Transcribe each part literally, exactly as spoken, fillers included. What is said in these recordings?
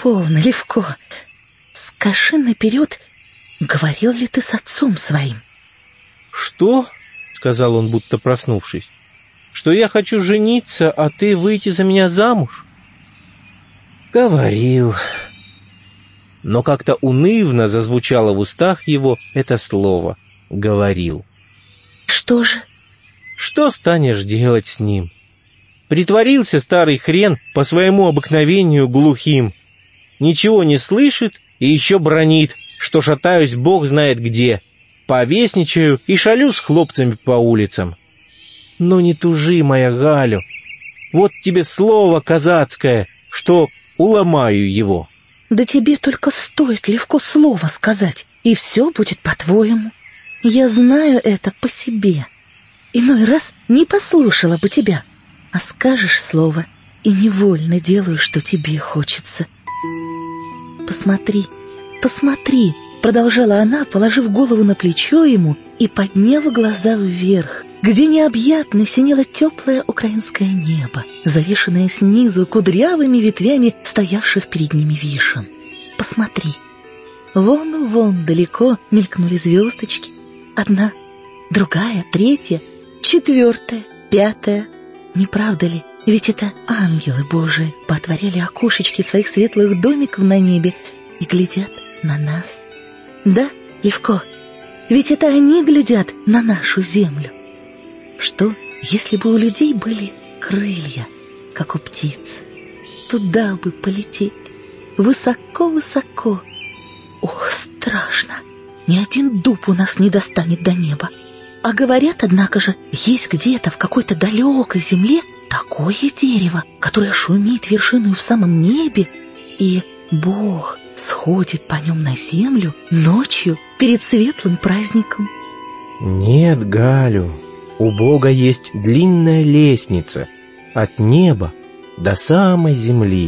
полно, Левко. Скажи наперед, говорил ли ты с отцом своим? Что? — сказал он, будто проснувшись. Что я хочу жениться, а ты выйти за меня замуж? Говорил. Но как-то унывно зазвучало в устах его это слово «говорил». Что же? Что станешь делать с ним? Притворился старый хрен по своему обыкновению глухим. Ничего не слышит и еще бранит, что шатаюсь бог знает где. Повесничаю и шалю с хлопцами по улицам. Но не тужи, моя Галю. Вот тебе слово казацкое, что уломаю его. Да тебе только стоит легко слово сказать, и все будет по-твоему. Я знаю это по себе. Иной раз не послушала бы тебя, а скажешь слово, и невольно делаю, что тебе хочется. Посмотри, посмотри, продолжала она, положив голову на плечо ему и подняв глаза вверх, где необъятно синело теплое украинское небо, завешенное снизу кудрявыми ветвями стоявших перед ними вишен. Посмотри, вон-вон далеко мелькнули звездочки. Одна, другая, третья, четвертая, пятая. Не правда ли? Ведь это ангелы Божии поотворяли окошечки своих светлых домиков на небе и глядят на нас. Да, Левко, ведь это они глядят на нашу землю. Что, если бы у людей были крылья, как у птиц? Туда бы полететь, высоко-высоко. Ох, страшно! Ни один дуб у нас не достанет до неба. А говорят, однако же, есть где-то в какой-то далекой земле такое дерево, которое шумит вершиной в самом небе, и Бог сходит по нем на землю ночью перед светлым праздником. Нет, Галю, у Бога есть длинная лестница от неба до самой земли.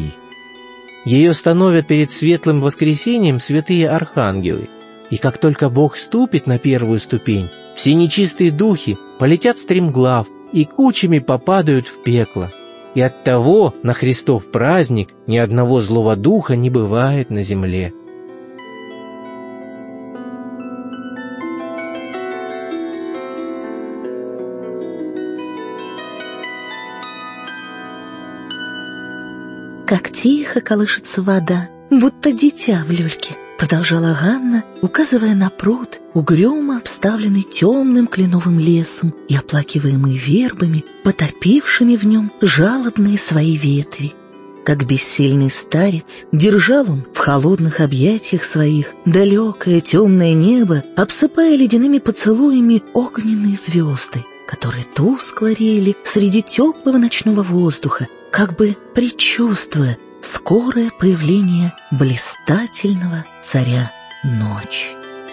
Ее становят перед светлым воскресением святые архангелы, и как только Бог ступит на первую ступень, все нечистые духи полетят стремглав и кучами попадают в пекло. И оттого на Христов праздник ни одного злого духа не бывает на земле. Как тихо колышется вода, будто дитя в люльке, продолжала Ганна, указывая на пруд, угрюмо обставленный темным кленовым лесом и оплакиваемый вербами, потопившими в нем жалобные свои ветви. Как бессильный старец, держал он в холодных объятиях своих далекое темное небо, обсыпая ледяными поцелуями огненные звезды, которые тускло реяли среди теплого ночного воздуха, как бы предчувствуя скорое появление блистательного царя ночи.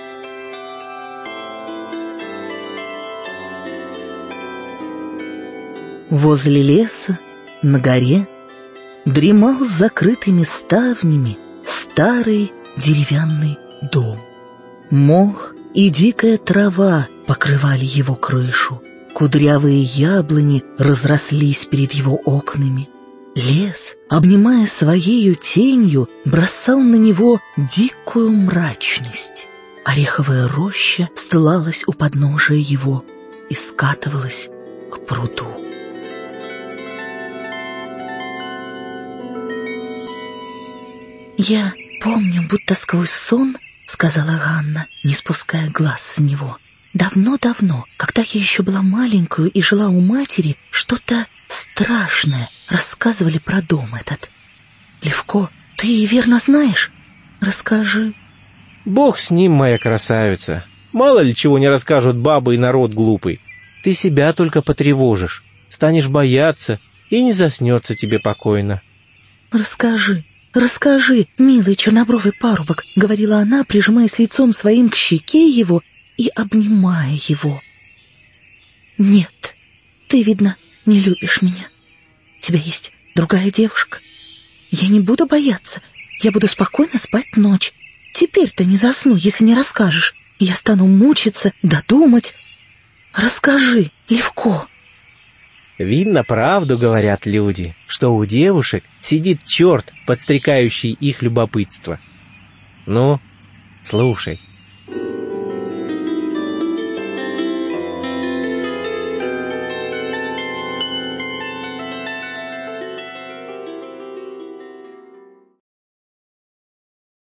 Возле леса, на горе, дремал с закрытыми ставнями старый деревянный дом. Мох и дикая трава покрывали его крышу, кудрявые яблони разрослись перед его окнами. Лес, обнимая своею тенью, бросал на него дикую мрачность. Ореховая роща стылалась у подножия его и скатывалась к пруду. «Я помню, будто сквозь сон, — сказала Ганна, не спуская глаз с него, — давно-давно, когда я еще была маленькую и жила у матери, что-то страшное рассказывали про дом этот. Левко, ты верно знаешь? Расскажи». Бог с ним, моя красавица. Мало ли чего не расскажут бабы и народ глупый. Ты себя только потревожишь, станешь бояться, и не заснется тебе покойно. «Расскажи, расскажи, милый чернобровый парубок», — говорила она, прижимаясь лицом своим к щеке его и обнимая его. «Нет, ты, видно, не любишь меня. У тебя есть другая девушка. Я не буду бояться. Я буду спокойно спать ночь. Теперь-то не засну, если не расскажешь. Я стану мучиться, додумать. Расскажи, Левко». Видно, правду говорят люди, что у девушек сидит черт, подстрекающий их любопытство. Ну, слушай.